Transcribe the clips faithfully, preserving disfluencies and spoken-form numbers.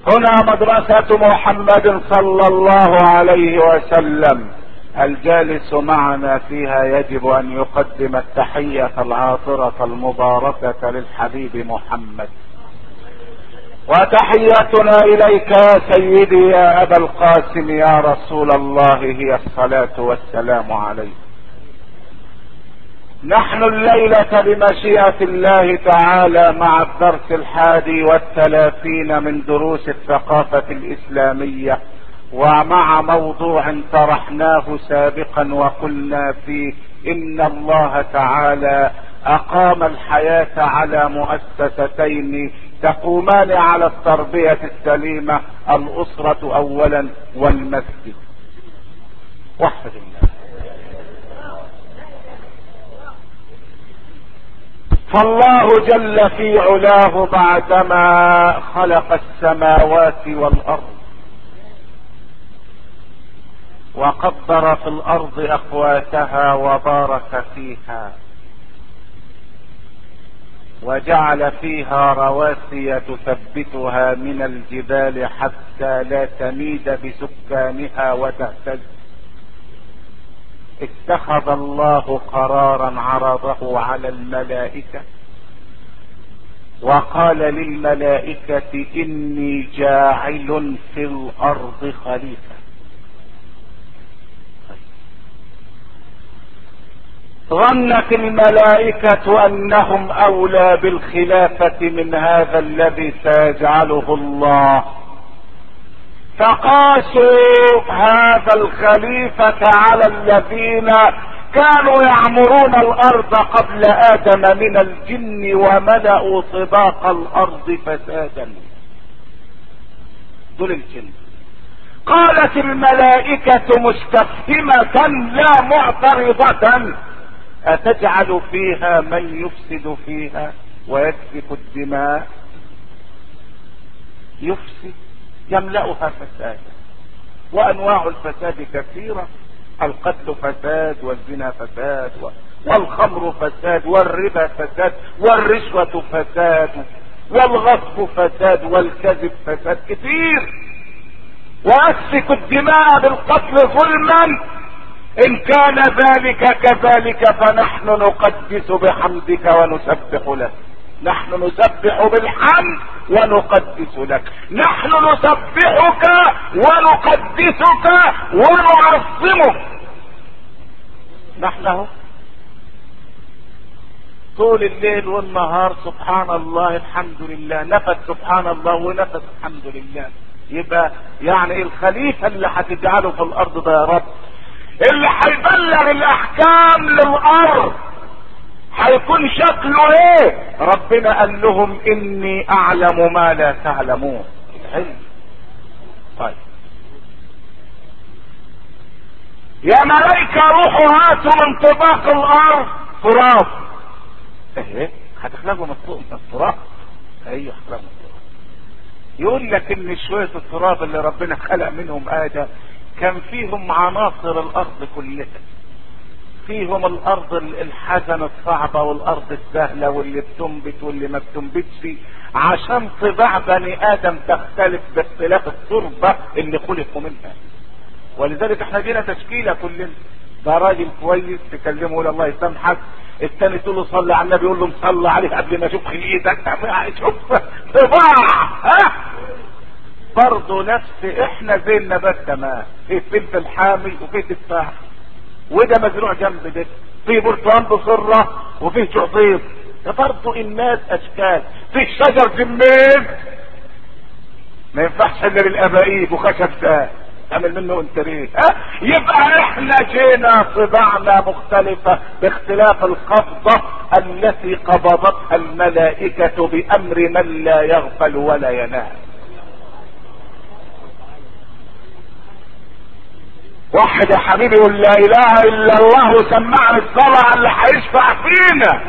هنا مدرسة محمد صلى الله عليه وسلم. الجالس معنا فيها يجب ان يقدم التحية العاطرة المباركة للحبيب محمد. وتحيتنا اليك يا سيدي يا ابا القاسم يا رسول الله هي الصلاة والسلام عليك. نحن الليلة بمشيئة الله تعالى مع الدرس الحادي والثلاثين من دروس الثقافة الاسلامية، ومع موضوع طرحناه سابقا وقلنا فيه ان الله تعالى اقام الحياة على مؤسستين تقومان على التربية السليمة، الاسرة اولا والمسجد. وحد الله. فالله جل في علاه بعدما خلق السماوات والارض وقدر في الارض اقواتها وبارك فيها وجعل فيها رواسي تثبتها من الجبال حتى لا تميد بسكانها وتهتز، اتخذ الله قرارا عرضه على الملائكة وقال للملائكة اني جاعل في الارض خليفة. ظنت الملائكة انهم اولى بالخلافة من هذا الذي سيجعله الله، فقاسوا هذا الخليفة على الذين كانوا يعمرون الارض قبل ادم من الجن وملأوا طباق الارض فسادا. دول الجن. قالت الملائكة مستفهمة لا معترضة اتجعل فيها من يفسد فيها ويسفك الدماء؟ يفسد يملأها فسادا، وانواع الفساد كثيرة، القتل فساد والزنا فساد والخمر فساد والربا فساد والرشوة فساد والغصب فساد والكذب فساد كثير، واسفك الدماء بالقتل ظلما. ان كان ذلك كذلك فنحن نقدس بحمدك ونسبح لك. نحن نسبح بالحمد ونقدس لك، نحن نسبحك ونقدسك ونعظمك. نحن طول الليل والنهار سبحان الله الحمد لله، نفس سبحان الله ونفس الحمد لله. يبقى يعني الخليفة اللي هتجعله في الارض ده يا رب، اللي هيبلغ الاحكام للارض هيكون شكله ايه؟ ربنا قال لهم اني اعلم ما لا تعلمون. العلم. طيب يا ملائكة روحوا هاتوا من طباق الارض تراب. ايه هتخلقوا من التراب؟ ايوه هتخلقوا من التراب. يقول لك ان شوية التراب اللي ربنا خلق منهم ادم كان فيهم عناصر الارض كلها، فيهم الارض الحزن الصعبة والارض السهلة واللي بتنبت واللي ما بتنبتش، عشان طباع بني ادم تختلف باختلاف التربة اللي خلقوا منها. ولذلك احنا جينا تشكيلة كلنا، ده راجل كويس تكلمه يقول الله يسامحك، التاني تقول له صلي على النبي يقول له مصلي عليه قبل ما اشوف خلقتك. شوف طباع. ها برضه نفس احنا زي النبات تمام، في فلفل حامي وفي تفاح وده مزروع جنب ده، في برتقال بصرة وفيه شعطير. ده برضه الناس اشكال، في شجر جميل ما ينفعش الا بالابائيب وخشب ساه تعمل منه انتريه. ها يبقى احنا جينا طباعنا مختلفة باختلاف القبضة التي قبضتها الملائكة بامر من لا يغفل ولا ينام. واحد يا حبيبي يقول لا اله الا الله وسمعني الصلاة اللي هيشفع فينا.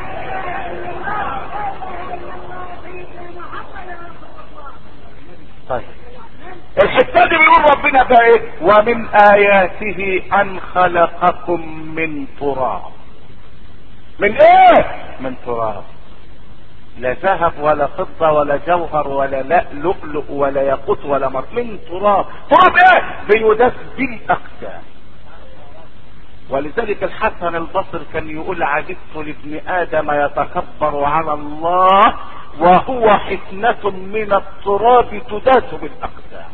طيب الحتة دي بيقول ربنا بقى ايه؟ ومن اياته ان خلقكم من تراب. من ايه؟ من تراب. لا ذهب ولا فضة ولا جوهر ولا لا لؤلؤ ولا ياقوت ولا مر، من تراب. تراب ايه؟ بيدس بالاقدام. ولذلك الحسن البصري كان يقول عجبت لابن ادم يتكبر على الله وهو حفنة من التراب تداس بالاقدام.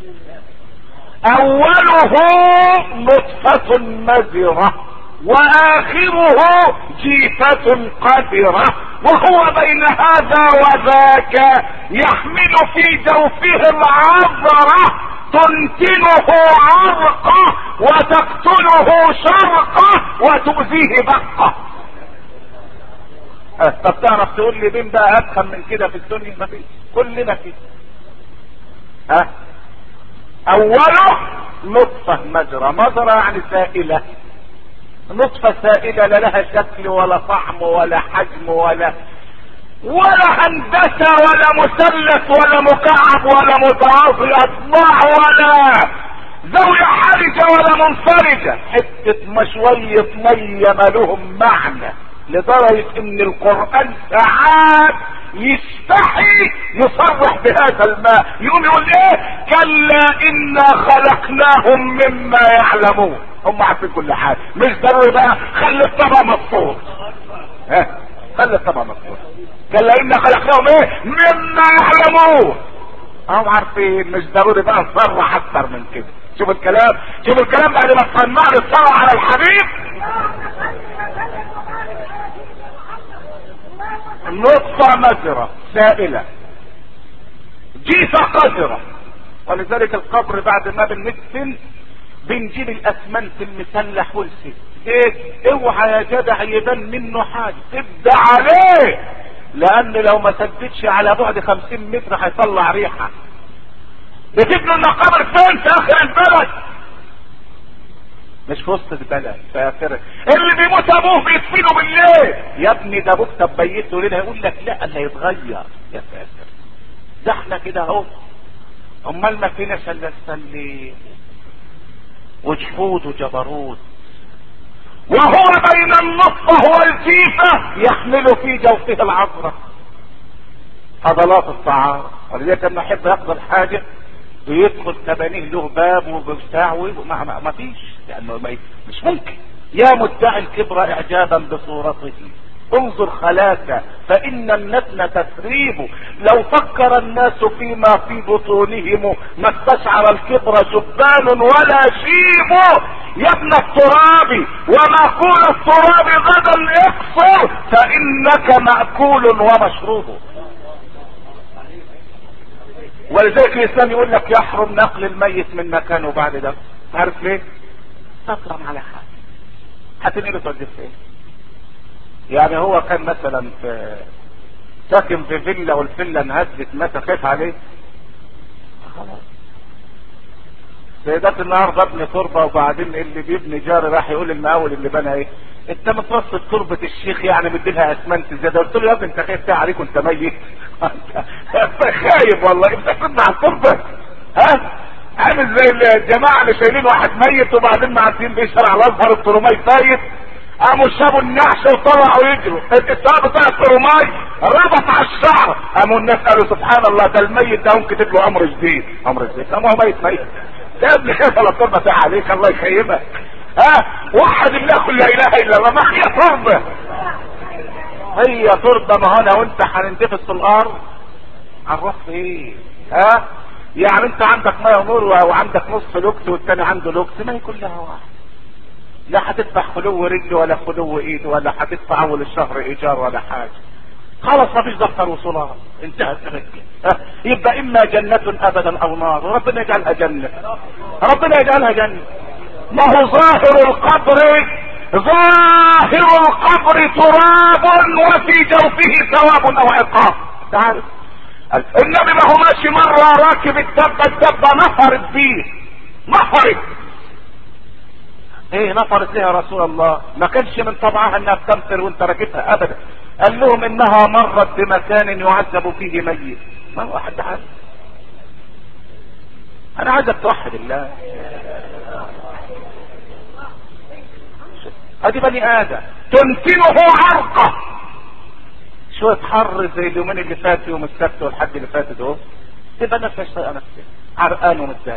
اوله نطفة مزرة واخره جيفة قذرة، وهو بين هذا وذاك يحمل في جوفه العذرة تنتنه عرقة وتقتله شرقة وتؤذيه بقة. أه طب تعرف تقول لي مين بقى افهم من كده في الدنيا؟ ما فيش، كلنا كده. ها أه؟ اوله نطفة مجرى، مجرى يعني سائلة، نطفة سائلة لا لها شكل ولا طعم ولا حجم ولا ولا هندسة ولا مثلث ولا مكعب ولا متعاطي اضلاع ولا زاوية حرجة ولا منفرجة، حتة مشوية مية ما لهم معنى، لدرجة ان القرآن ساعات يستحي يصرح بهذا الماء، يقوم يقول ايه؟ كلا انا خلقناهم مما يعلمون. هم عارفين كل حاجة، مش ضروري بقى خلي الطبق مفطور. ها خلي الطبق مفطور. كلا انا خلقناهم ايه؟ مما يعلمون. هم عارفين، مش ضروري بقى نصرح اكتر من كده. شوف الكلام، شوف الكلام بعد ما تصنعنا الصلاة على الحبيب. نطفة مزرة سائلة، جيفة قذرة. ولذلك القبر بعد ما بندفن بنجيب الاسمنت المسلح والسد، ايه اوعى يا جدع يبان منه حاجة، تبدا عليه، لان لو ما سدتش على بعد خمسين متر هيطلع ريحة. بتبنوا المقابر فين؟ في اخر البلد، مش في وسط البلد، في اخر. اللي بيموت ابوه بيدفنه بالليل. يا ابني ده ابوك طب بيته ليله، يقول لك لا اللي هيتغير. يا ساتر، ده احنا كده اهو. امال ما فيناش الا نسلي وجحود وجبروت. وهو بين النطفة والجيفة يحمل في جوفه العذرة فضلات الطعام. ولذلك لما يحب يقضي الحاجة بيدخل تبانيه له باب وبتاع وما ما فيش، لانه ما مش ممكن. يا مدعي الكبر اعجابا بصورته انظر خلاك فان النتن تثريب. لو فكر الناس فيما في بطونهم ما استشعر الكبر جبان ولا شيب. يا ابن التراب ومأكول التراب غدا اقصر فانك مأكول ومشروب. ولذلك الاسلام يقول لك يحرم نقل الميت من مكانه بعد ده. عارف ليه؟ تكرم على حاجه، هتنقله توديه فين؟ يعني هو كان مثلا في ساكن في فيلا والفيلا انهدت متى خاف عليه؟ خلاص. سيدات النهارده ابني تربه وبعدين اللي بيبني جاري راح يقول المقاول اللي بنى ايه؟ انت متوسط تربه الشيخ يعني مديلها اسمنت زياده. قلت له يا ابني انت خايف عليك وانت ميت؟ انت خايف والله، انت كنت على التربه. ها؟ عامل زي الجماعه اللي شايلين واحد ميت وبعدين معديين بيشرع على الازهر الترماي فايت، قاموا شابوا النعش وطلعوا يجروا. الكتاب بتاع الترماي ربط على الشعر، قاموا الناس قالوا سبحان الله ده الميت ده هم كتب له امر جديد. امر جديد؟ قاموا هو ميت ميت ده يا ابني خايف على التربه بتاع عليك الله يخيبك. ها؟ وحد الله لا اله الا الله. ما هي تربه؟ هي تربه. ما هنا وانت هننتفس في الارض هنروح فين؟ ها؟ يعني انت عندك ميه ونور وعندك نص لوكس والتاني عنده لوكس، ما هي كلها واحد. لا هتدفع خلو رجل ولا خلو ايد ولا هتدفع اول الشهر ايجار ولا حاجه. خلاص ما فيش دفتر وصولات، انتهت الرجل. يبقى اما جنة ابدا او نار، وربنا يجعلها جنة، ربنا يجعلها جنة. ما هو ظاهر القبر، ظاهر القبر تراب وفي جوفه ثواب او عقاب. تعرف النبي ما هو ماشي مرة راكب الدبة، الدبة نفرت فيه، نفرت. ايه نفرت ليه يا رسول الله؟ ما كانش من طبعها انها بتمطر وانت راكبها ابدا. قال لهم انها مرت بمكان يعذب فيه ميت. ما هو حد عارف. انا عايزك توحد الله. ادي بني ادم تنتنه عرقه شوية حر زي اليومين اللي فاتوا، يوم السبت والحد اللي فات ده، تبقى نفسها طايقة نفسها، عرقان ومتضايق،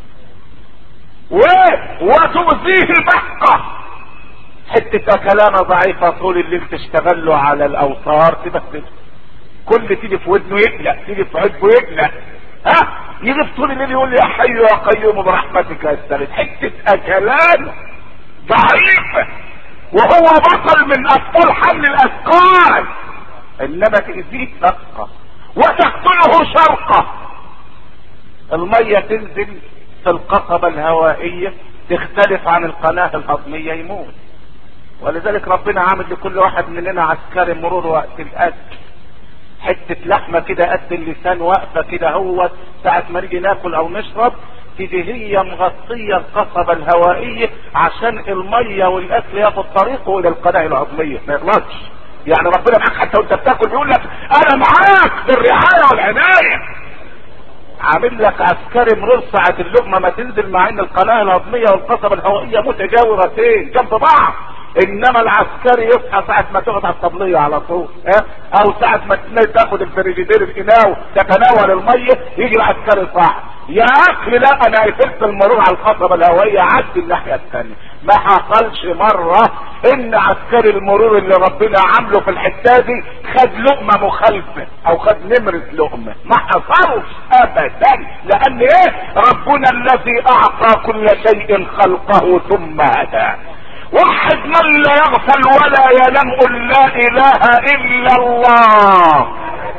و وتؤذيه البحقة، حتة اكلانة ضعيفة طول الليل تشتغل له على الاوتار تبهدل، كل تيجي في ودنه يقلق، تيجي في عجبه يقلق، ها يجي في طول الليل يقول يا حي يا قيوم برحمتك استغيث، حتة اكلانة ضعيفة وهو بطل من ابطال حمل الاثقال، انما تأذيه دقة وتقتله شرقة. المية تنزل في القصبة الهوائية تختلف عن القناة الهضمية يموت. ولذلك ربنا عامل لكل واحد مننا عسكري مرور وقت الاكل، حتة لحمة كده قد اللسان واقفة كده، هو ساعة ما نيجي ناكل او نشرب تيجي هي مغطية القصبة الهوائية عشان المية والاكل ياخد طريقه الى القناة الهضمية ما يغلطش. يعني ربنا معاك حتى وانت بتاكل بيقول لك انا معاك بالرعاية والعناية، عامل لك عسكري مرور ساعة اللقمة ما تنزل، مع ان القناة الهضمية والقصبة الهوائية متجاورتين جنب بعض، انما العسكري يصحى ساعة ما تقعد على الطبلية على طول، اه او ساعة ما تاخد الفريجيدير الاناو تتناول المية يجي العسكري صح يا اخي لا انا قفلت المرور على القصبة الهوائية عدي الناحية الثانية. ما حصلش مرة ان عسكري المرور اللي ربنا عامله في الحتة دي خد لقمة مخالفة او خد نمرة لقمة، ما حصلش ابدا، لان ايه ربنا الذي اعطى كل شيء خلقه ثم هدى، وحد من لا يغفل ولا ينام قل لا اله الا الله.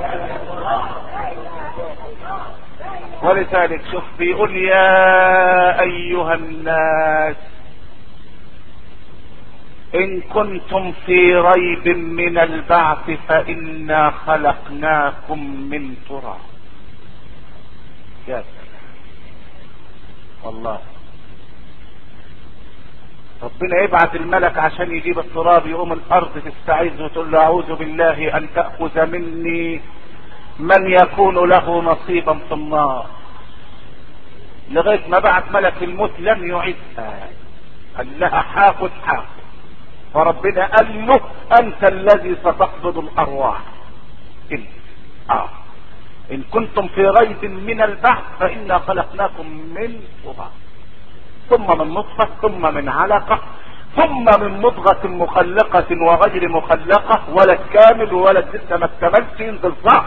ولذلك شوف بيقول يا ايها الناس ان كنتم في ريب من البعث فانا خلقناكم من تراب. يا سلام والله، ربنا يبعث الملك عشان يجيب التراب، يقوم الارض تستعيذ وتقول له اعوذ بالله ان تأخذ مني من يكون له نصيبا في النار، لغاية ما بعت ملك الموت لم يعدها، قال لها حاخد حاخد، فربنا قال له انت الذي ستقبض الارواح انت. اه ان كنتم في ريب من البعث فانا خلقناكم من تراب ثم من نطفة ثم من علقة ثم من مضغة مخلقة وغير مخلقة، ولد كامل وولد لسه ما اكتملش ينزل صح،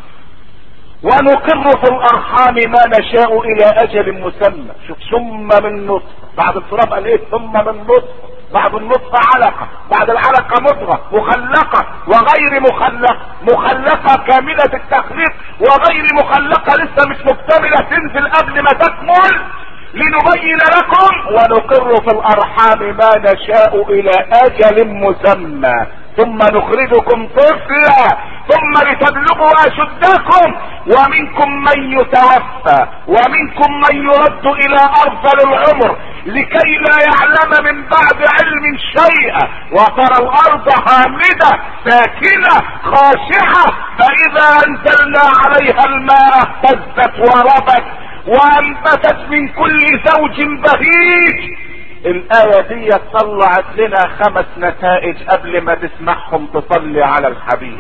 ونقر في الارحام ما نشاء الى اجل مسمى. شوف ثم من نطفة، بعد التراب قال ايه ثم من نطفة، بعد النطفة علقة، بعد العلقة مضغة مخلقة وغير مخلقة، مخلقة كاملة التخليق وغير مخلقة لسه مش مكتملة تنزل قبل ما تكمل، لنبين لكم ونقر في الارحام ما نشاء الى اجل مسمى ثم نخرجكم طفلا ثم لتبلغوا اشدكم ومنكم من يتوفى ومنكم من يرد الى ارذل العمر لكي لا يعلم من بعد علم شيئا وترى الارض هامدة ساكنة خاشعة فاذا انزلنا عليها الماء اهتزت وربت وانبتت من كل زوج بهيج. الآية دي طلعت لنا خمس نتائج قبل ما تسمعهم تصلي على الحبيب.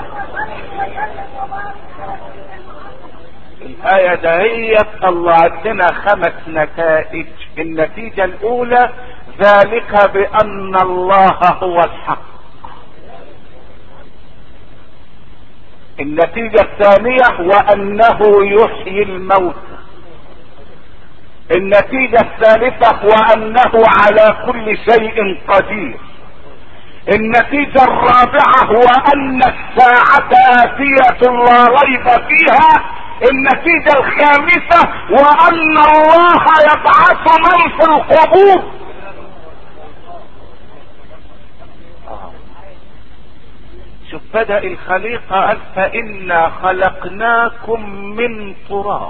الآية دي طلعت لنا خمس نتائج. النتيجة الأولى ذلك بأن الله هو الحق. النتيجة الثانية وأنه يحيي الموتى. النتيجة الثالثة وأنه على كل شيء قدير. النتيجة الرابعة وأن الساعة آتية لا ريب فيها. النتيجة الخامسة وأن الله يبعث من في القبور. شوف بدأ الخليقة قال فإنا خلقناكم من تراب.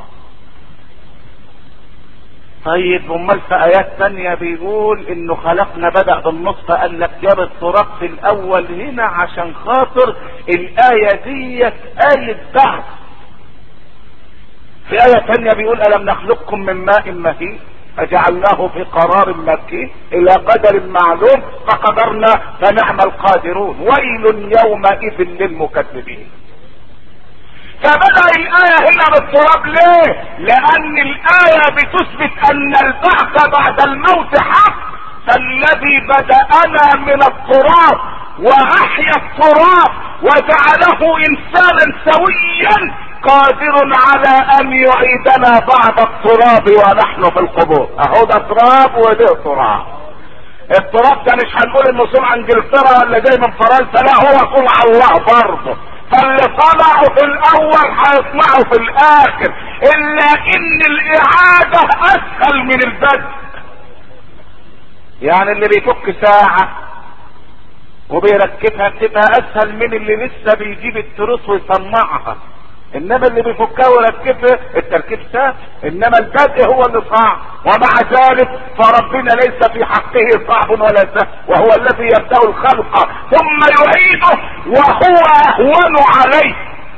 طيب امال في ايات ثانيه بيقول انه خلقنا بدأ بالنصف، قال لك جاب التراب في الاول هنا عشان خاطر الايه ديت ايه بعث. في ايه ثانيه بيقول الم نخلقكم من ماء مهين فجعلناه في قرار مكين الى قدر معلوم فقدرنا فنعم القادرون. ويل يومئذ للمكذبين. فبدأ الآية هنا بالتراب ليه؟ لأن الآية بتثبت أن البعث بعد الموت حق. فالذي بدأنا من التراب وأحيا التراب وجعله إنسانا سويا قادر على أن يعيدنا بعد التراب ونحن في القبور. أهو ده تراب وده تراب. التراب ده مش هنقول انه صنع انجلترا ولا جاي من فرنسا، لا هو صنع الله برضه. فاللي صنعه في الاول هيصنعه في الاخر، الا ان الاعادة اسهل من البدء. يعني اللي بيفك ساعة وبيركبها بتبقى اسهل من اللي لسه بيجيب التروس ويصنعها. انما اللي بيفكها ويركبها التركيب سهل، انما البدء هو اللي صعب. ومع ذلك فربنا ليس في حقه صعب ولا سهل، وهو الذي يبدأ الخلق ثم يعيده وهو اهون عليه،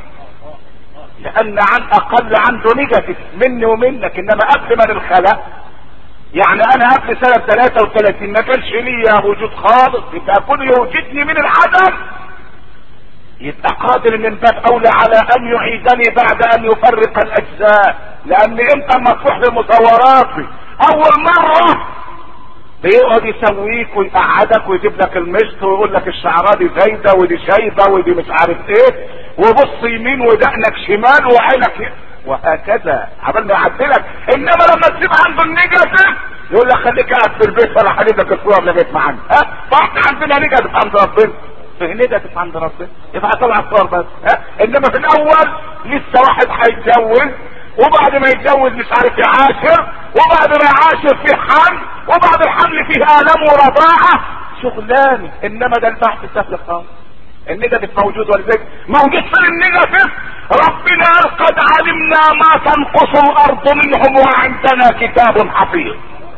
لان عن اقل عنده نيجاتيف مني ومنك. انما قبل ما الخلق يعني انا قبل سنة ثلاثة وثلاثين ما كانش ليا وجود خالص، يبقى كل يوجدني من العدم يبقى قادر من باب اولى على ان يعيدني بعد ان يفرق الاجزاء. لان انت مفتوح لمصوراتي اول مرة بيقعد يسويك ويقعدك ويجيب لك المشط ويقول لك الشعرة دي زايدة ودي شايبة ودي مش عارف ايه، وبص يمين ودقنك شمال وعينك وهكذا عبال ما يعدلك. انما لما تسيب عنده النيجاتيف يقول لك خليك قاعد في البيت ولا حديدك الصور لغايه ما عندي. ها فاحنا عندنا نيجاتيف عند ربنا، في نيجاتيف عند ربنا يبقى طلع الصور بس. ها انما في الاول لسه واحد هيتجوز وبعد ما يتجوز مش عارف يعاشر، وبعد ما يعاشر فيه حمل، وبعد الحمل فيه الام ورضاعه شغلانه. انما ده البحث سهل خالص. النيجاتيف موجود ولذلك موجود في النيجاتيف ربنا قال قد علمنا ما تنقص الارض منهم وعندنا كتاب حفيظ.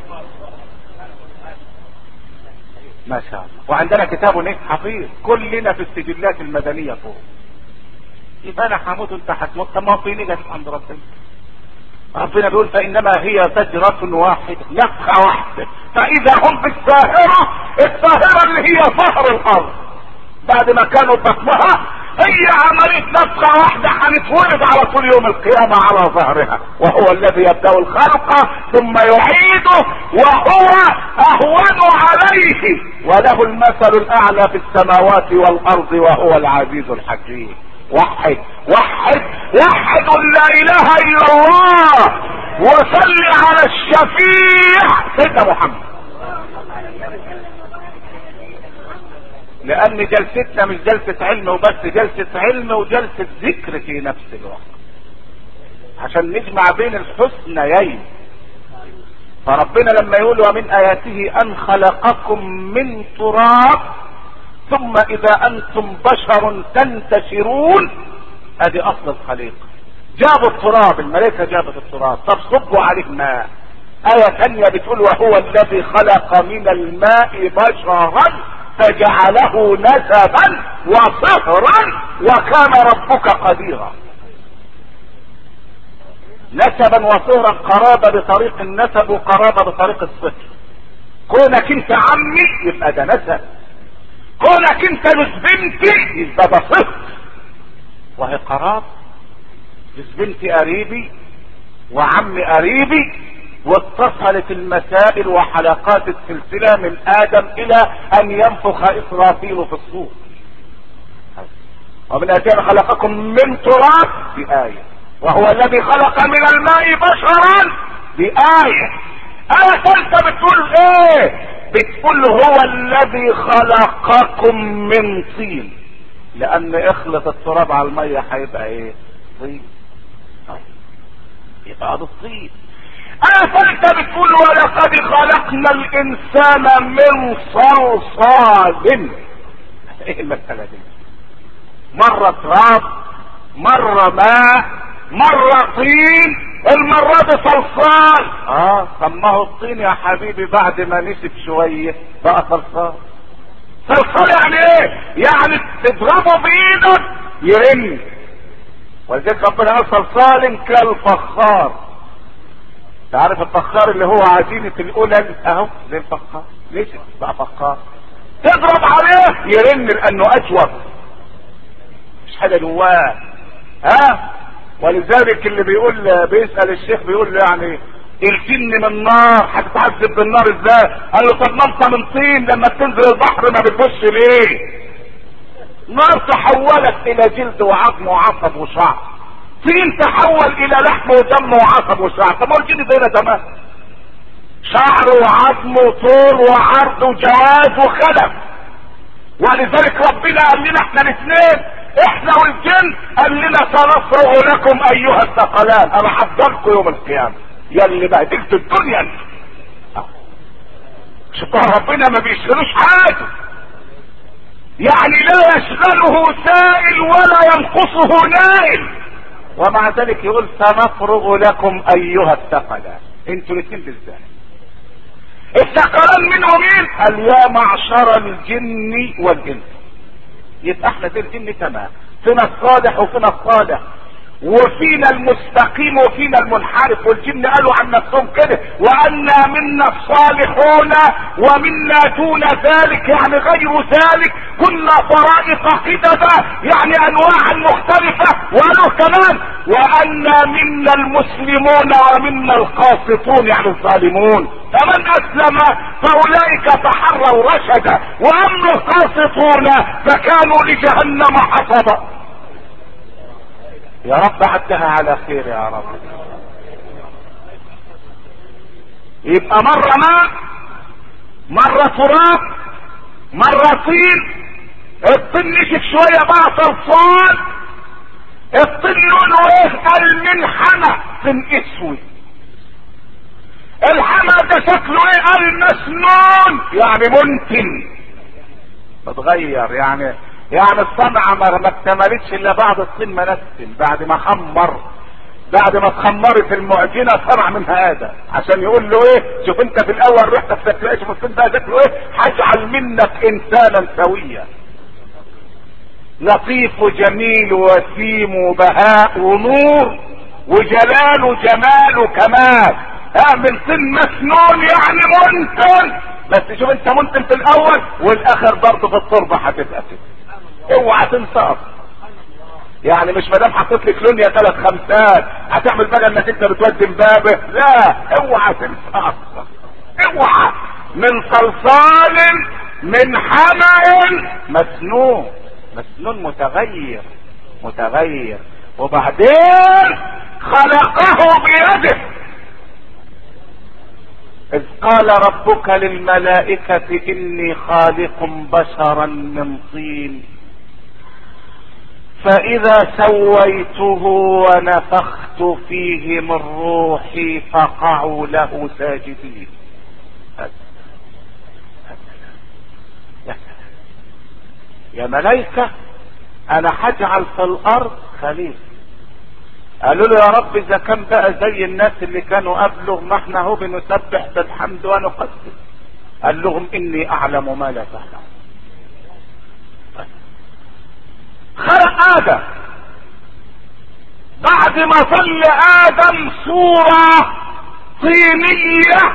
ما شاء الله. وعندنا كتاب ايه حفيظ. كلنا في السجلات المدنية فوق. يبقى انا هموت وانت هتموت. طب ما في نيجاتيف عند ربنا. ربنا بيقول فانما هي زجرة واحدة، نفخة واحدة فاذا هم في الساهرة. الساهرة اللي هي ظهر الارض بعد ما كانوا بطنها، هي عملية نفخة واحدة هنتولد على طول يوم القيامة على ظهرها. وهو الذي يبدأ الخلق ثم يعيده وهو اهون عليه وله المثل الاعلى في السماوات والارض وهو العزيز الحكيم. وحد وحد وحد لا اله الا الله وصل على الشفيع سيدنا محمد. لان جلستنا مش جلسة علم وبس، جلسة علم وجلسة ذكر في نفس الوقت عشان نجمع بين الحسنيين. فربنا لما يقول ومن اياته ان خلقكم من تراب ثم اذا انتم بشر تنتشرون، ادي اصل الخليقة. جابوا التراب، الملائكة جابت التراب، طب صبوا عليه ماء. آية ثانية بتقول وهو الذي خلق من الماء بشرا فجعله نسبا وصهرا وكان ربك قديرا. نسبا وصهرا قرابة بطريق النسب وقرابة بطريق الصهر. كونك انت عمي يبقى ده نسب، كونك انت جوز بنتي يبقى ده صهر وهي قرابة. جوز بنتي قريبي وعمي قريبي، واتصلت المسائل وحلقات السلسلة من آدم إلى أن ينفخ إسرافيل في الصور. ومن آياته خلقكم من تراب بآية، وهو الذي خلق من الماء بشرا بآية. آية ثالثة بتقول إيه؟ بتقول هو الذي خلقكم من طين، لأن اخلط التراب على المية هيبقى إيه؟ طين. يبقى ده الطين. آية ثالثة بتقول ولقد خلقنا الإنسان من صلصال. ايه المسألة دي؟ مرة تراب، مرة ماء، مرة طين، المرة دي صلصال. اه طب ما هو الطين يا حبيبي بعد ما نشف شوية بقى صلصال. صلصال يعني ايه؟ يعني تضربه بايدك يرن. ولذلك ربنا قال صلصال كالفخار. تعرف الفخار اللي هو عزيمة القلل اهو زي الفخار، ليش بقى فخار؟ تضرب عليه يرن لانه اجود، مش حاجه جواه. ها ولذلك اللي بيقول بيسأل الشيخ بيقول له يعني الجن من نار هتتعذب بالنار ازاي؟ قال له طب ما انت من طين لما تنزل البحر ما بتبص ليه؟ نار تحولت الى جلد وعظم وعصب وشعر، طين تحول الى لحم ودم وعصب وشعر. طب ما هو الجن زينا تمام، شعر وعظم وطول وعرض وجواز وخلف. ولذلك ربنا قال لنا احنا الاثنين، احنا والجن، قال لنا سنفرغ لكم ايها الثقلان، انا حضركم يوم القيامه يا اللي بهدلت الدنيا انت. شوفوا ربنا ما بيشغلوش حاجه، يعني لا يشغله سائل ولا ينقصه نائل، ومع ذلك يقول سنفرغ لكم ايها الثقلان. انتوا الاثنين بالذات. الثقلان منهم مين؟ قال يا معشر الجن والانس. يبقى احنا في الجن تمام، فينا الصالح وفينا الصالح، وفينا المستقيم وفينا المنحرف. والجن قالوا عن نفسهم كده وأنا منا الصالحون ومنا دون ذلك، يعني غير ذلك كنا طرائق قددا، يعني انواعا مختلفة. وقالوا كمان وأنا منا المسلمون ومنا القاسطون، يعني الظالمون. فمن اسلم فاولئك تحروا رشدا، واما القاسطون فكانوا لجهنم حطبا. يا رب عدها على خير يا رب. يبقى مرة ماء، مرة تراب، مرة طين. الطين نشف شوية بقى صلصال. الطين لونه ايه؟ المنحنى، طين اسود. الحمى ده شكله ايه؟ المسنون، يعني منتن بتغير، يعني يعني الصنعة ما اكتملتش الا بعد الطين ما نسن، بعد ما خمر، بعد ما اتخمرت المعجنة صنع منها هذا، عشان يقول له ايه؟ شوف انت في الاول رحت شكله ايه؟ شوف الطين ده شكله ايه؟ هجعل منك انسانا سويا، لطيف وجميل وسيم وبهاء ونور وجلال وجمال وكمال. اعمل طين مسنون يعني منتن، بس شوف انت منتن في الاول والاخر برضه في التربه هتبقى كده. اوعى تنسى، يعني مش مدام حطيت لك لونيا ثلاث خمسات هتعمل بقى انك انت بتودي مبابه، لا اوعى تنسى، اوعى. من صلصال من حمأ مسنون، مسنون متغير متغير. وبعدين خلقه بيده، إذ قال ربك للملائكة إني خالق بشرا من طين فإذا سويته ونفخت فيه من روحي فقعوا له ساجدين. يا ملائكة أنا هجعل في الأرض خليفة. قالوا له يا رب اذا كان بقى زي الناس اللي كانوا قبله، ما احنا هو بنسبح بالحمد ونقدس. قال لهم اني اعلم ما لا تعلم. خلق ادم، بعد ما ظل ادم صورة طينية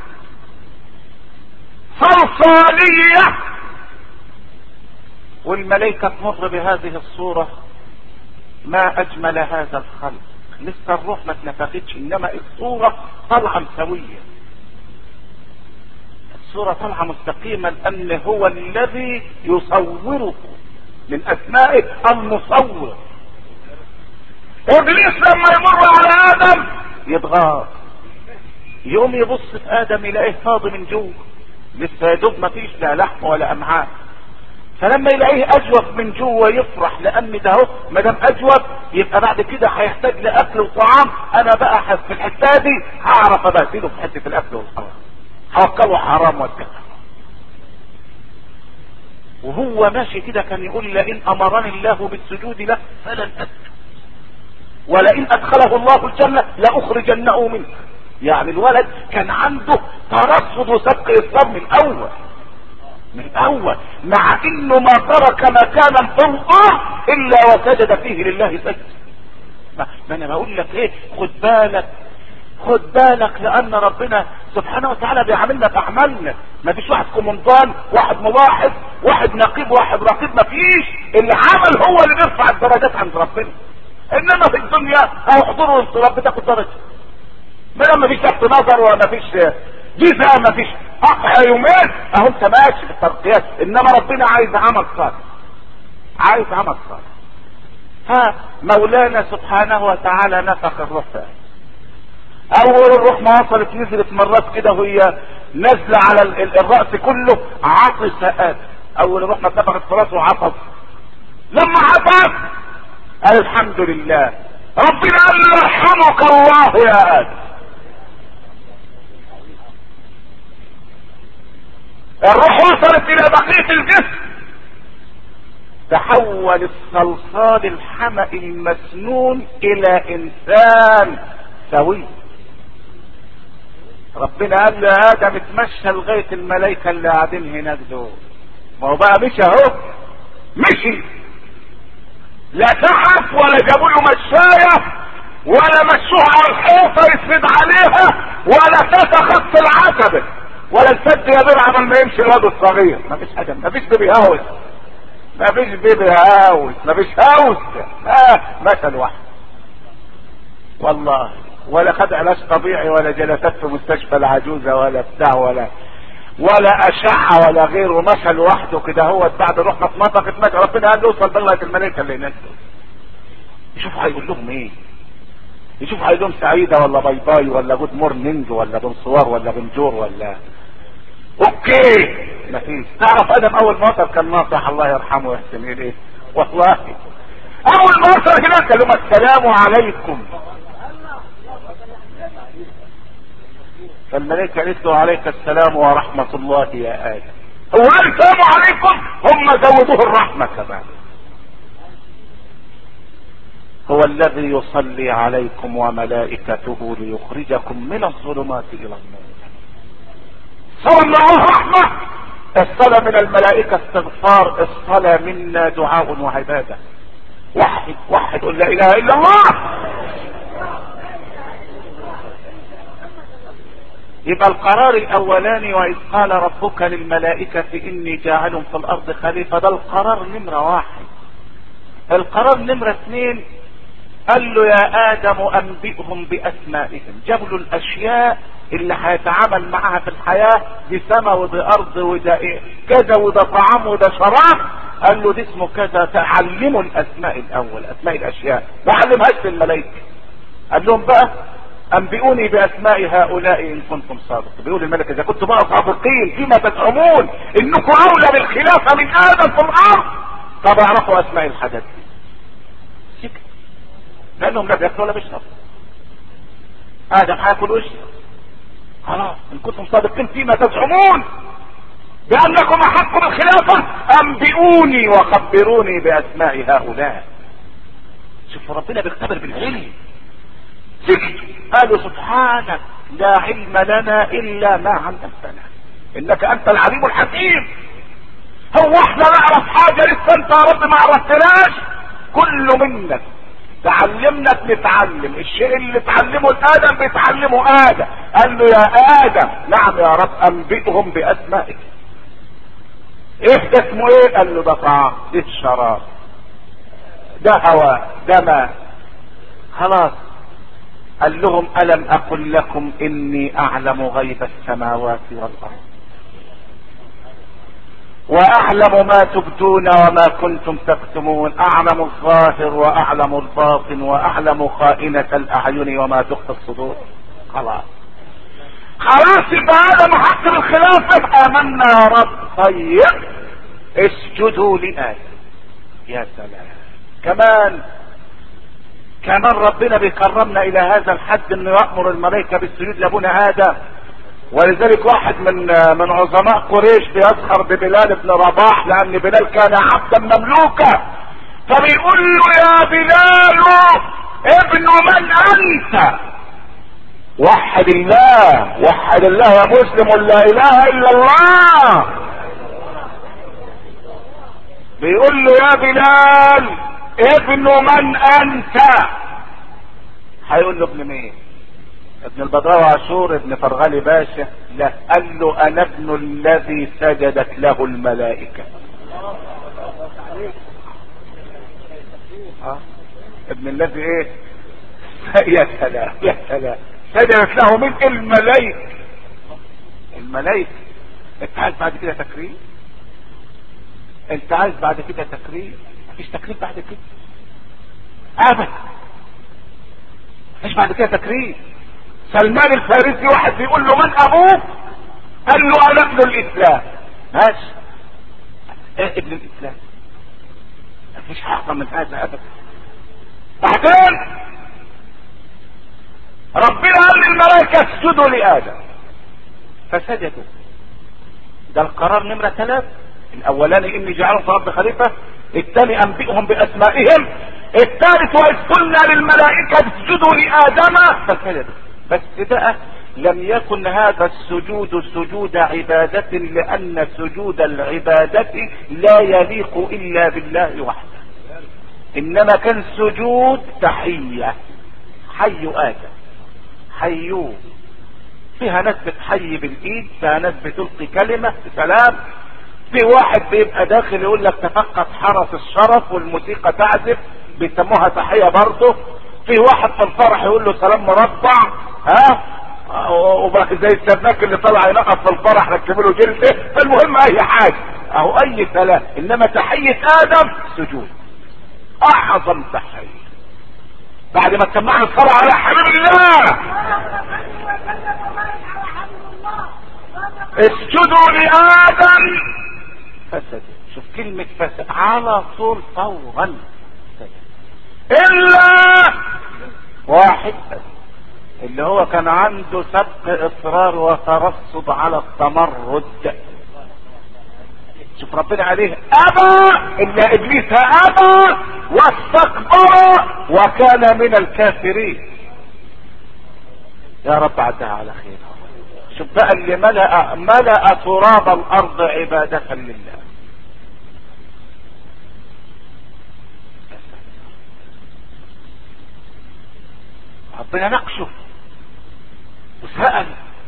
صلصالية، والملائكة تمر بهذه الصورة. ما اجمل هذا الخلق، لسه الروح ما اتنفختش، انما الصورة طالعة مسوية، الصورة طالعة مستقيمة، لان هو الذي يصوره، من اسمائه المصور. ابليس لما يمر على ادم يتغار، يوم يبص في ادم يلاقيه فاضي من جوه، لسه يا دوب ما فيش لا لحم ولا امعاء. فلما يلاقيه اجوف من جوه يفرح، لان ده اهو ما دام اجوف يبقى بعد كده هيحتاج لاكل وطعام. انا بقى في الحته دي هعرف ابهدله في حته الاكل والحرام، هوكله حرام واتكل. وهو ماشي كده كان يقول لئن امرني الله بالسجود له فلن اسجد، ولئن ادخله الله الجنه لاخرجنه منه. يعني الولد كان عنده ترصد وسبق الصبر من اول من اول، مع انه ما ترك مكانا في الارض الا وسجد فيه لله سجد. ما انا بقول لك ايه، خد بالك خد بالك لان ربنا سبحانه وتعالى بيعاملنا باعمالنا. ما فيش واحد كومندان، واحد ملاحظ، واحد نقيب، واحد رقيب، ما فيش. اللي عمل هو اللي بيرفع الدرجات عند ربنا. انما في الدنيا او حضور وانصراف بتاخد درجه، ما لما فيش لفت نظر وما فيش جزاء، ما فيش قطع يومين، اهو انت ماشي في الترقيات. انما ربنا عايز عمل صالح، عايز عمل صالح. فمولانا سبحانه وتعالى نفخ الروح. اول الروح ما وصلت نزلت مرات كده وهي نازله على الراس كله، عطس ادم. اول الروح ما اتنفخت في راسه عطس. لما عطس قال الحمد لله. ربنا قال يرحمك الله يا ادم. الروح وصلت الى بقيه الجسم، تحول الصلصال الحمأ المسنون الى انسان سوي. ربنا قال له يا ادم اتمشى لغايه الملائكه اللي قاعدين هناك دول. ما هو بقى مشي اهو، مشي، لا تعب ولا جابوا له مشايه ولا مشوه على الحيطه يسند عليها ولا فات خط العتبه ولا الفد يدور عمل ما يمشي الواد الصغير. ما فيش حاجه، ما فيش بيبي هاوس، ما فيش بيبي هاوس، ما فيش هاوس. آه مثل واحد والله، ولا خد علاج طبيعي ولا جلسات في مستشفى العجوزه ولا بتاع ولا ولا اشعه ولا غيره. مشى لوحده كده هو بعد روح ما اتنطقت ماشي. ربنا قال له اوصل بلغه الملائكه اللي هناك. يشوفوا هيقول لهم ايه؟ يشوفوا هيقول لهم سعيده ولا باي باي ولا جود مورنينج ولا بنصوار ولا بنجور ولا اوكي؟ مفيش. تعرف ادم اول ما وصل كان ناصح الله يرحمه ويحسن اليه والله. اول ما وصل هناك قال لهم السلام عليكم. فالملائكة قالت له عليك السلام ورحمة الله يا آدم. هو قال السلام عليكم، هم زودوه الرحمة كمان. هو الذي يصلي عليكم وملائكته ليخرجكم من الظلمات إلى النور. صلى الله رحمة. الصلاة من الملائكة استغفار، الصلاة منا دعاء وعبادة. وحد وحد قل لا إله إلا الله. يبقى القرار الاولاني واذ قال ربك للملائكة اني جاعل في الارض خليفة، ده القرار نمرة واحد. القرار نمرة اثنين قال له يا ادم انبئهم باسمائهم. جاب له الاشياء اللي هيتعامل معها في الحياة، دي سما ودي ارض وده إيه كذا وده طعام وده شراب. قال له دي اسمه كذا. تعلموا الاسماء الاول، اسماء الاشياء، ما علمهاش للملائكة. قال لهم بقى انبئوني باسماء هؤلاء ان كنتم صادقين. بيقول الملك اذا كنتم بقى صادقين فيما تزعمون انكم اولى بالخلافه من ادم في الارض، طب اعرفوا اسماء الحاجات دي. سكت، لانهم لا بياكلوا ولا بيشربوا. ادم هياكل ويشرب. خلاص ان كنتم صادقين فيما تزعمون بانكم احق بالخلافه انبئوني وخبروني باسماء هؤلاء. شوفوا ربنا بيختبر بالعلم. سكت، قالوا سبحانك لا علم لنا الا ما علمتنا انك انت العليم الحكيم. هو احنا نعرف حاجه لسه انت يا رب ما عرفتناش؟ كله منك. تعلمنا بنتعلم الشيء اللي تعلمه الادم بيتعلمه ادم. قال له يا ادم نعم يا رب انبئهم باسمائك. ايه ده اسمه ايه؟ قال له ده طعام، ده شراب، ده هواء، ده ماء. خلاص. قال لهم ألم أقل لكم إني أعلم غيب السماوات والأرض وأعلم ما تبدون وما كنتم تكتمون. أعلم الظاهر وأعلم الباطن وأعلم خائنة الأعين وما تخفي الصدور. خلاص خلاص يبقى هذا محق الخلافة. آمنا يا رب. طيب اسجدوا لآدم. يا سلام. كمان كمان ربنا بيكرمنا الى هذا الحد انه يأمر الملائكة بالسجود لابونا ادم. ولذلك واحد من من عظماء قريش بيسخر ببلال بن رباح لان بلال كان عبدا مملوكا، فبيقول له يا بلال ابن من انت؟ وحد الله، وحد الله يا مسلم، لا اله الا الله. بيقول له يا بلال ابن من انت؟ هيقول له ابن مين؟ ابن البدراوي عاشور ابن فرغلي باشا، لا قال له انا ابن الذي سجدت له الملائكة. اه ابن الذي ايه؟ يا سلام يا سلام، سجدت له من الملائكة. الملائكة. انت عايز بعد كده تكريم؟ انت عايز بعد كده تكريم؟ مفيش تكريم بعد كده ابدا، مفيش بعد كده تكريم. سلمان الفارسي واحد بيقول له من ابوك؟ قال له انا ابن الاسلام. ماشي، ايه ابن الاسلام؟ مفيش احسن من هذا ابدا. بعدين ربنا قال للملائكة اسجدوا لآدم فسجدوا. ده القرار نمرة ثلاث. الاولاني اني جعلهم في رب خليفة، الثاني انبئهم باسمائهم، الثالث واذ قلنا للملائكة اسجدوا لآدم فسجدوا. بس بقى لم يكن هذا السجود سجود عبادة، لان سجود العبادة لا يليق الا بالله وحده، انما كان سجود تحية. حي ادم، حيوه. فيها ناس بتحيي بالايد، فيها ناس بتلقي كلمة سلام، في واحد بيبقى داخل يقول لك تفقد حرس الشرف والموسيقى تعزف بيسموها تحية برضه. في واحد في الفرح يقول له سلام مربع، ها، وبقى زي السباك اللي طلع ينقص في الفرح ركبوا له جلده. فالمهم اي حاجة اهو اي سلام، انما تحية ادم سجود، اعظم تحية. بعد ما سمعنا الصلاة على حبيب الله اسجدوا لآدم فسد. شوف كلمة فسد على طول فورا، الا واحد اللي هو كان عنده سبق اصرار وترصد على التمرد. شوف ربنا عليه ابى، الا ابليس ابى واستكبر وكان من الكافرين. يا رب عدها على خير. شوف بقى اللي ملأ ملأ تراب الارض عبادة لله. ربنا نقشه وسأل.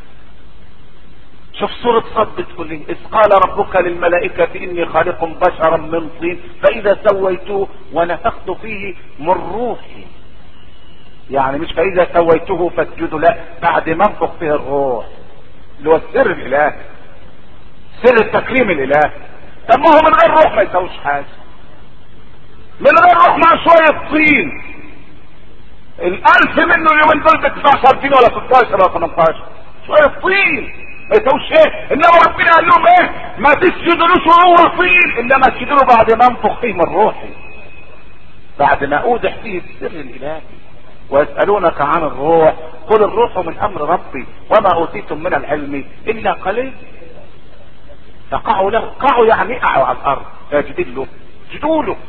شوف سورة صد بتقول ايه؟ اذ قال ربك للملائكة اني خالق بشرا من طين فاذا سويته ونفخت فيه من روحي. يعني مش فاذا سويته فاسجدوا، لا، بعد ما انفخ فيه الروح اللي هو السر الالهي، سر التكريم الالهي. طب ما هو من غير روح ما يسويش حاجة، من غير روح مع شوية طين. الالف منه اليومين دول ب تسعتاشر طين ولا ستاشر ولا تمنتاشر، شوية طين ما يسويش ايه. انما ربنا قال لهم ايه؟ ما تسجدلوش وهو طين، انما اسجدوا بعد ما انفخ فيه من روحي، بعد ما اوضح فيه السر الالهي. ويسألونك عن الروح قل الروح من امر ربي وما اوتيتم من العلم الا قليل. فقعوا له، قعوا يعني قعوا على الارض ساجدين له، سجدوا له.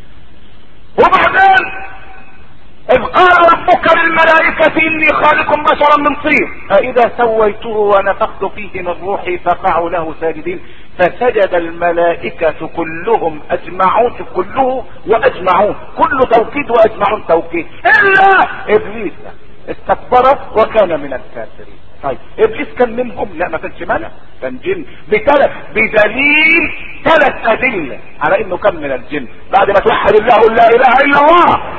وبعدين اذ قال ربك للملائكة اني خالق بشرا من طين فاذا سويته ونفخت فيه من روحي فقعوا له ساجدين فسجد الملائكة كلهم اجمعون. كله واجمعون، كل توكيد واجمعون توكيد، الا ابليس استكبر وكان من الكافرين. طيب ابليس كان منهم؟ لا، ما كانش ملك، كان جن. بثلاث بدليل ثلاث ادله على انه كان من الجن. بعد ما توحد الله قل لا اله الا الله.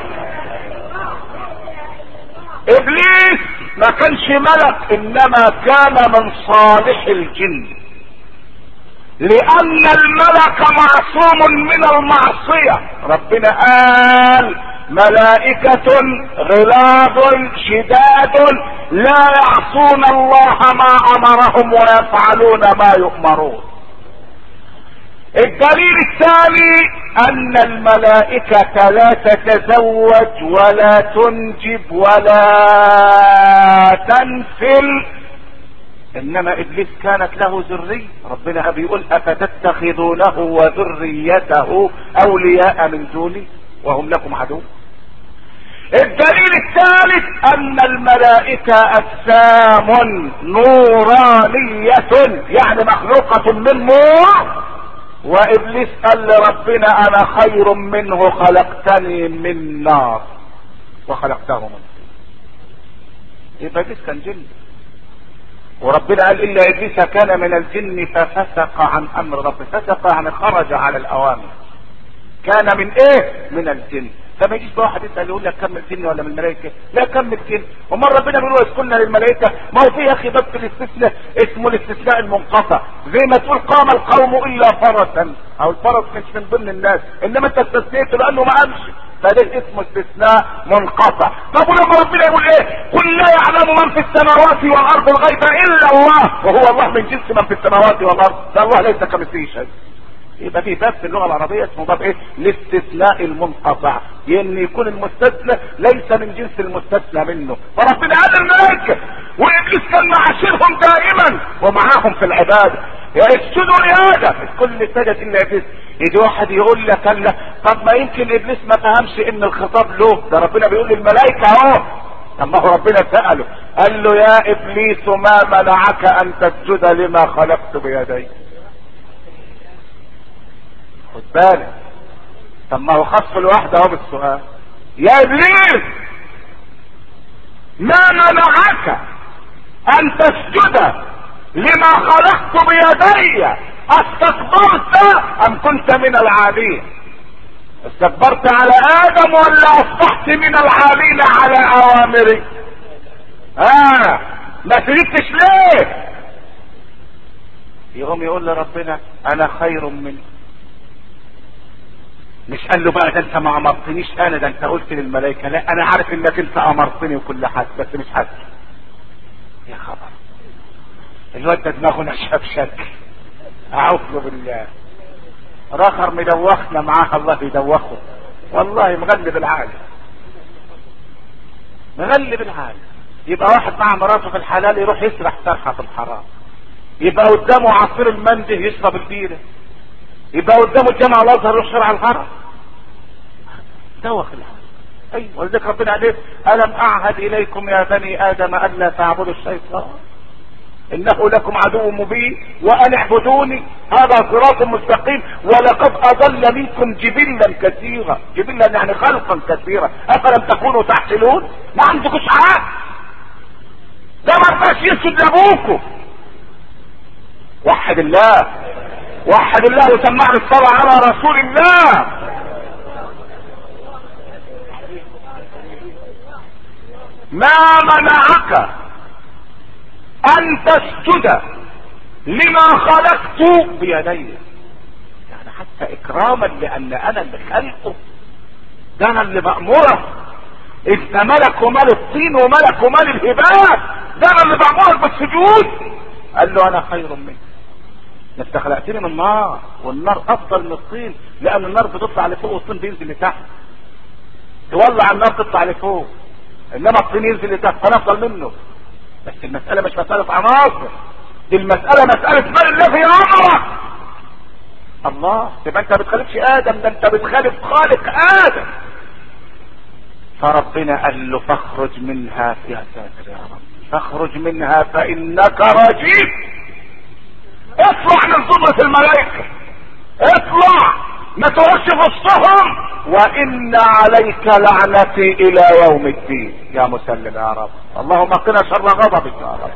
ابليس ما كانش ملك، انما كان من صالح الجن، لان الملك معصوم من المعصية. ربنا قال ملائكة غلاظ شداد لا يعصون الله ما امرهم ويفعلون ما يؤمرون. الدليل الثاني ان الملائكة لا تتزوج ولا تنجب ولا تنفل، انما ابليس كانت له ذرية. ربنا بيقول افتتخذونه وذريته اولياء من دوني وهم لكم عدو. الدليل الثالث ان الملائكة اجسام نورانية، يعني مخلوقة من نور. وابليس قال لربنا انا خير منه خلقتني من نار وخلقته من طين. يبقى ابليس كان جن. وربنا قال الا ابليس كان من الجن ففسق عن امر ربه. فسق يعني خرج على الاوامر. كان من ايه؟ من الجن. فما يجيش بقى واحد يسال يقول لك كم الجن ولا من الملائكه؟ لا كم الجن. ومره ربنا بيقول واسكننا للملائكه. ما هو في يا اخي بس الاستثناء اسمه الاستثناء المنقطع، زي ما تقول قام القوم الا فرسا، او الفرس مش من ضمن الناس، انما انت استثنيته لانه ما امشي، فده اسمه استثناء منقطع. طب ولما ربنا يقول ايه؟ قل لا يعلم من في السماوات والارض الغيب الا الله، وهو الله من جنس من في السماوات والارض، ده الله ليس كمثله شيء. يبقى في باب في اللغه العربيه اسمه باب ايه؟ الاستثناء المنقطع، ان يكون المستثنى ليس من جنس المستثنى منه. فربنا قال الملائكه وابليس كان معاشرهم دائما ومعاهم في العباده، يا اسجدوا لادم، الكل سجد الا ابليس. يجي واحد يقول لك لا، طب ما يمكن ابليس ما فهمش ان الخطاب له، ده ربنا بيقول للملائكه اهو. طب ما هو ربنا ساله قال له يا ابليس ما منعك ان تسجد لما خلقت بيدي؟ خد بالك. طب ما هو خص الواحد اهو بالسؤال، يا ابليس ما منعك ان تسجد لما خلقت بيدي؟ استكبرت ام كنت من العالين؟ استكبرت على ادم ولا اصبحت من العالين على اوامري؟ اه ما سجدتش ليه؟ يقوم يقول لربنا انا خير منه. مش قال له بقى ده انت ما امرتنيش انا، ده انت قلت للملائكه. لا انا عارف انك انت امرتني وكل حاجه، بس مش حاسس. يا خبر، الواد ده دماغه نشف شكل، اعوذ بالله. راخر مدوخنا معاه، الله يدوخه والله. مغلب العالم، مغلب العالم. يبقى واحد مع مراته في الحلال يروح يسرح سرحه في الحرام، يبقى قدامه عصير المنده يشرب البيره، يبقى قدامه الجامعه الازهر يروح شرع الغرب. دوخ العالم. ايوه، ولذلك ربنا عليه الم اعهد اليكم يا بني ادم الا تعبدوا الشيطان انه لكم عدو مبين وان اعبدوني هذا صراط مستقيم ولقد اضل منكم جبلا كثيرا. جبلا يعني خلقا كثيرا، افلم تكونوا تعقلون؟ ما عندكوش عقل. ده ما رضاش يسجد لابوكم. وحد الله، وحد الله وسمعني الصلاة على رسول الله. ما منعك ان تسجد لما خلقت بيدي؟ يعني حتى اكراما لان انا اللي خلقه، ده انا اللي بأمره. انت ملك ومال الطين وملك ومال الهبات، ده انا اللي بأمرك بالسجود. قال له انا خير منك، انت خلقتني من النار، والنار افضل من الطين، لان النار بتطلع لفوق والطين بينزل لتحت. تولع النار تطلع لفوق، انما الطين ينزل لتحت، فانا افضل منه. بس المسألة مش مسألة عناصر، دي المسألة مسألة من الذي امرك؟ الله. يبقى انت بتخالفش ادم، ده انت بتخالف خالق ادم. فربنا قال له فاخرج منها، يا ساتر يا رب، فاخرج منها فانك رجيم. اطلع من زمرة الملائكة، اطلع، ما تقعدش في وسطهم، وان عليك لعنتي الى يوم الدين. يا مسلم يا رب، اللهم قنا شر غضبك يا رب.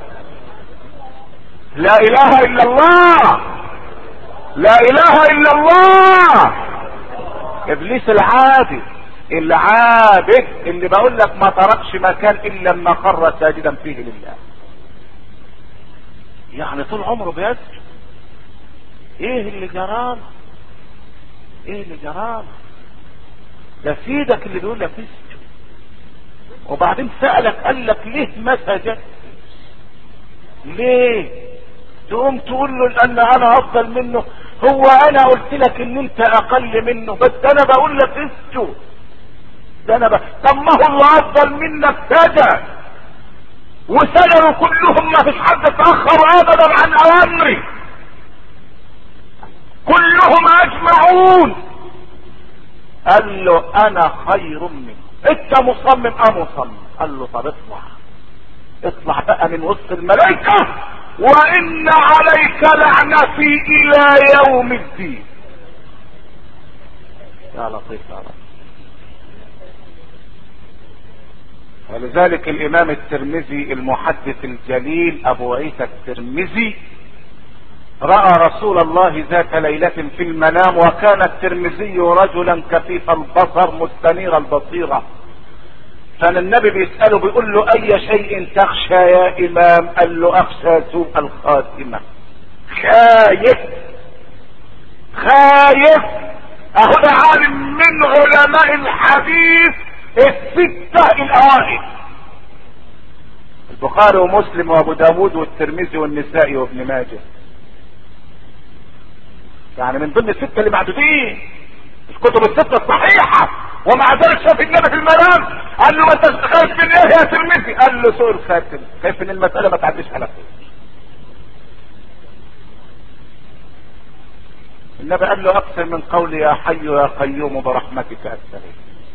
لا اله الا الله، لا اله الا الله. ابليس العادي العابد اللي بقول لك ما تركش مكان الا لما خر ساجدا فيه لله، يعني طول عمره بيسجد. ايه اللي جرال؟ ايه اللي جرال؟ ده سيدك اللي بيقول لك اسجد، وبعدين سألك قال لك ليه ما سجدت؟ ليه؟ تقوم تقول له لان انا افضل منه. هو انا قلت لك ان انت اقل منه؟ بس انا بقول لك اسجد. ده انا ب... طب ما هو اللي افضل منك سجد، وسجدوا كلهم، ما فيش حد تاخر ابدا عن اوامري، كلهم اجمعون. قال له انا خير منك، انت مصمم ام مصمم؟ قال له طب اطلع، اطلع بقى من وسط الملائكة، وان عليك لعنتي الى يوم الدين. يا لطيف يا رب. ولذلك الامام الترمذي المحدث الجليل ابو عيسى الترمذي رأى رسول الله ذات ليلة في المنام، وكان الترمذي رجلا كفيف البصر مستنير البصيرة، كان النبي بيسأله بيقول له اي شيء تخشى يا امام؟ قال له اخشى سوء الخاتمة. خايف خايف. اهو ده عالم من علماء الحديث الستة الاوائل، البخاري ومسلم وابو داود والترمذي والنسائي وابن ماجه، يعني من ضمن الستة اللي معدودين الكتب الستة الصحيحة، ومع ذلك شاف النبي في المنام قال له ما انت خايف من ايه يا ترمذي؟ قال له سوء الخاتم، خايف ان المسألة ما تعديش على خير. النبي قال له اكثر من قولي يا حي يا قيوم برحمتك استغيث.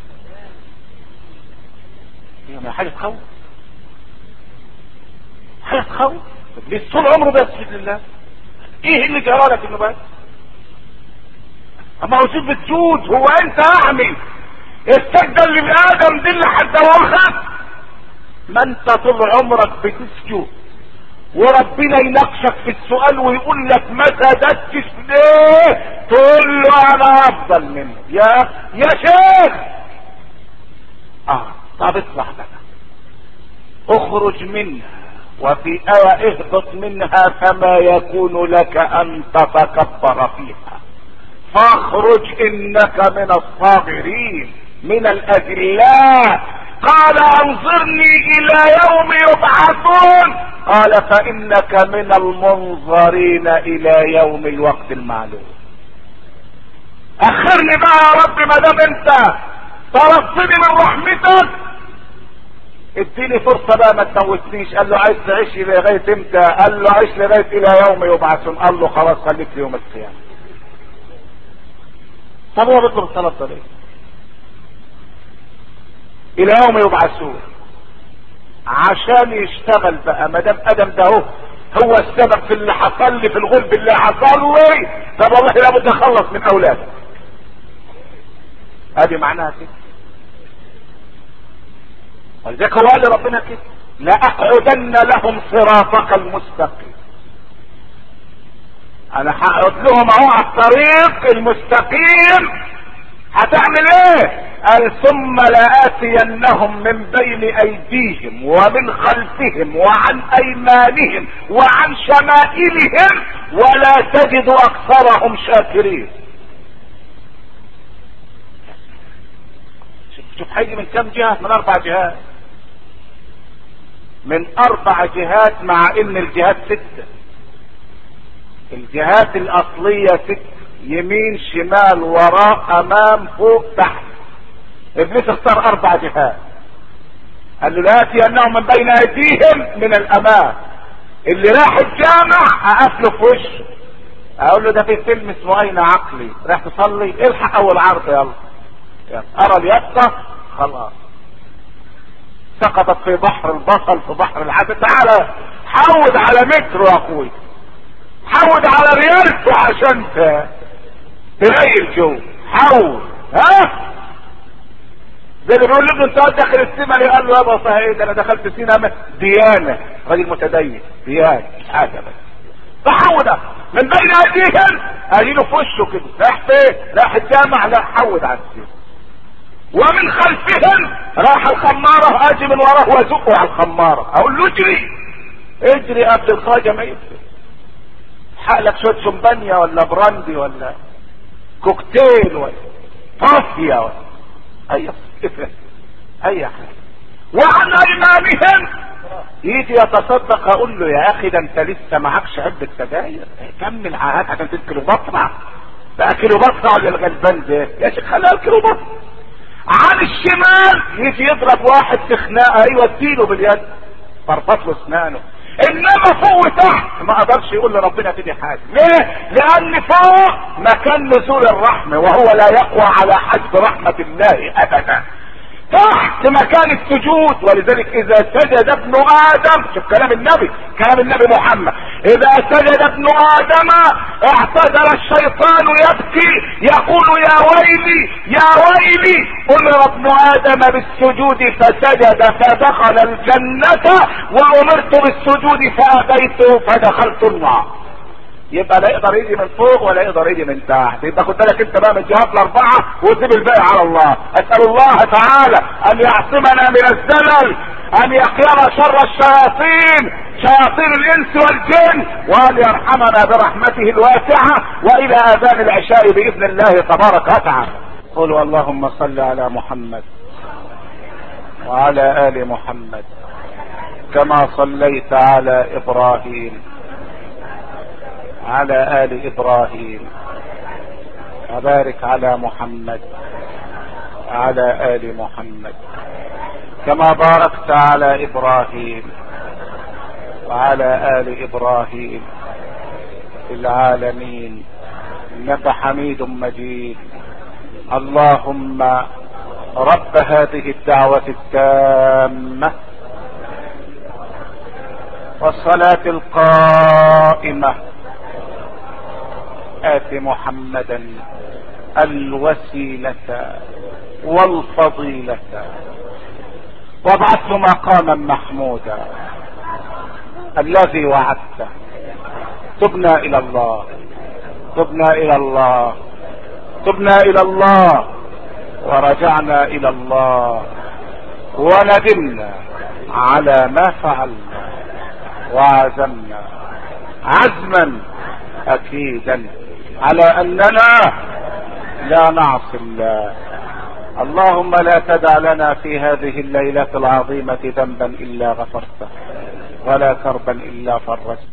هي حاجة تخوف، حاجة تخوف. ابليس طول عمره بيسجد لله، ايه اللي جرى لك انه بس؟ اما هو سيب السجود، هو انت اعمي استجدل للادم دي لحد واخد؟ ما انت طول عمرك بتسجد وربنا يناقشك في السؤال ويقول لك ما سجدتش ليه؟ تقول له انا افضل منه يا يا شيخ. اه طب اطلع بقى، اخرج منها، وفي آية اهبط منها فما يكون لك ان تتكبر فيها فاخرج انك من الصاغرين من الاذلاء. قال انظرني الى يوم يبعثون، قال فانك من المنظرين الى يوم الوقت المعلوم. اخرني بقى يا رب ما دام انت طردتني من رحمتك، اديني فرصة بقى ما تموتنيش. قال له عايز تعيش لغاية امتى؟ قال له عيش لغاية الى يوم يبعثون. قال له خلاص خليك في يوم القيامة. طب هو بيطلب الصلاة ليه؟ الى يوم يبعثون عشان يشتغل بقى، ما دام ادم ده هو هو السبب في اللي حصل لي في الغلب اللي حصل لي، طب والله لابد اخلص من اولادي. ادي معناها كده. ولذلك هو قال لربنا كده لاقعدن لهم صراطك المستقيم. انا هقعد لهم اهو على الطريق المستقيم. هتعمل ايه؟ قال ثم لآتينهم من بين ايديهم ومن خلفهم وعن ايمانهم وعن شمائلهم ولا تجد اكثرهم شاكرين. شوف هيجي من كم جهة؟ من اربع جهات، من اربع جهات، مع ان الجهات ستة. الجهات الاصلية ستة، يمين شمال وراء امام فوق تحت. ابليس اختار اربع جهات. قال له لاتي انهم من بين ايديهم من الامام. اللي راح الجامع اقفله في وشه، اقول له ده في فيلم اسمه اين عقلي، راح تصلي الحق اول عرض يلا يلا ارى اليسطة خلاص سقطت في بحر البصل في بحر العسل. تعالى حود على متر يا اخوي، حود على ريالته عشان تغير جو. حول ها زي اللي بيقول له انت داخل السينما، اللي قال له يابا صحيح انا دخلت السينما ديانه، راجل متدين ديانه حاجه بس. فحود من بين ايديهم قايله في وشه كده، راح فين؟ راح الجامع، لا حود على السينما. ومن خلفهم راح الخماره، اجي من وراه وازقه على الخماره، اقول له اجري اجري قبل الخواجه ما يدخل، حقلك شويه شمبانيا ولا براندي ولا كوكتيل ولا طافيه ولا اي اي حاجه. وعن ايمانهم يجي يتصدق، اقول له يا اخي ده انت لسه معكش علبه سجاير، كمل عهات عشان تدخل بطرع بقى كيلو بطرع ولا الغلبان ده يا شيخ خليها كيلو بطرع. عن الشمال يجي يضرب واحد في خناقه، ايوه اديله باليد فرفط له اسنانه. انما فوق وتحت ما قدرش يقول لربنا تدي حاجه. ليه؟ لان فوق مكان نزول الرحمه، وهو لا يقوى على حجب رحمه الله ابدا. تحت مكان السجود، ولذلك اذا سجد ابن ادم، شوف كلام النبي، كلام النبي محمد، اذا سجد ابن ادم اعتذر الشيطان يبكي يقول يا ويلي يا ويلي، امر ابن ادم بالسجود فسجد فدخل الجنة، وامرت بالسجود فابيت فدخلت النار. يبقى لا يقدر يجي من فوق ولا يقدر يجي من تحت. يبقى خد بالك انت بقى من الجهات الاربعه وسيب الباقي على الله. اسال الله تعالى ان يعصمنا من الزلل، ان يقينا شر الشياطين شياطين الانس والجن، وان يرحمنا برحمته الواسعه، والى اذان العشاء باذن الله تبارك وتعالى. قولوا اللهم صل على محمد وعلى ال محمد كما صليت على ابراهيم على آل إبراهيم، وبارك على محمد وعلى آل محمد كما باركت على إبراهيم وعلى آل إبراهيم في العالمين إنك حميد مجيد. اللهم رب هذه الدعوة التامة والصلاة القائمة آت محمدا الوسيلة والفضيلة وابعثه مقاما محمودا الذي وعدته. تبنا الى الله تبنا الى الله تبنا الى الله ورجعنا الى الله، وندمنا على ما فعلنا، وعزمنا عزما اكيدا على اننا لا نعصي الله. اللهم لا تدع لنا في هذه الليلة العظيمة ذنبا الا غفرته، ولا كربا الا فرجته.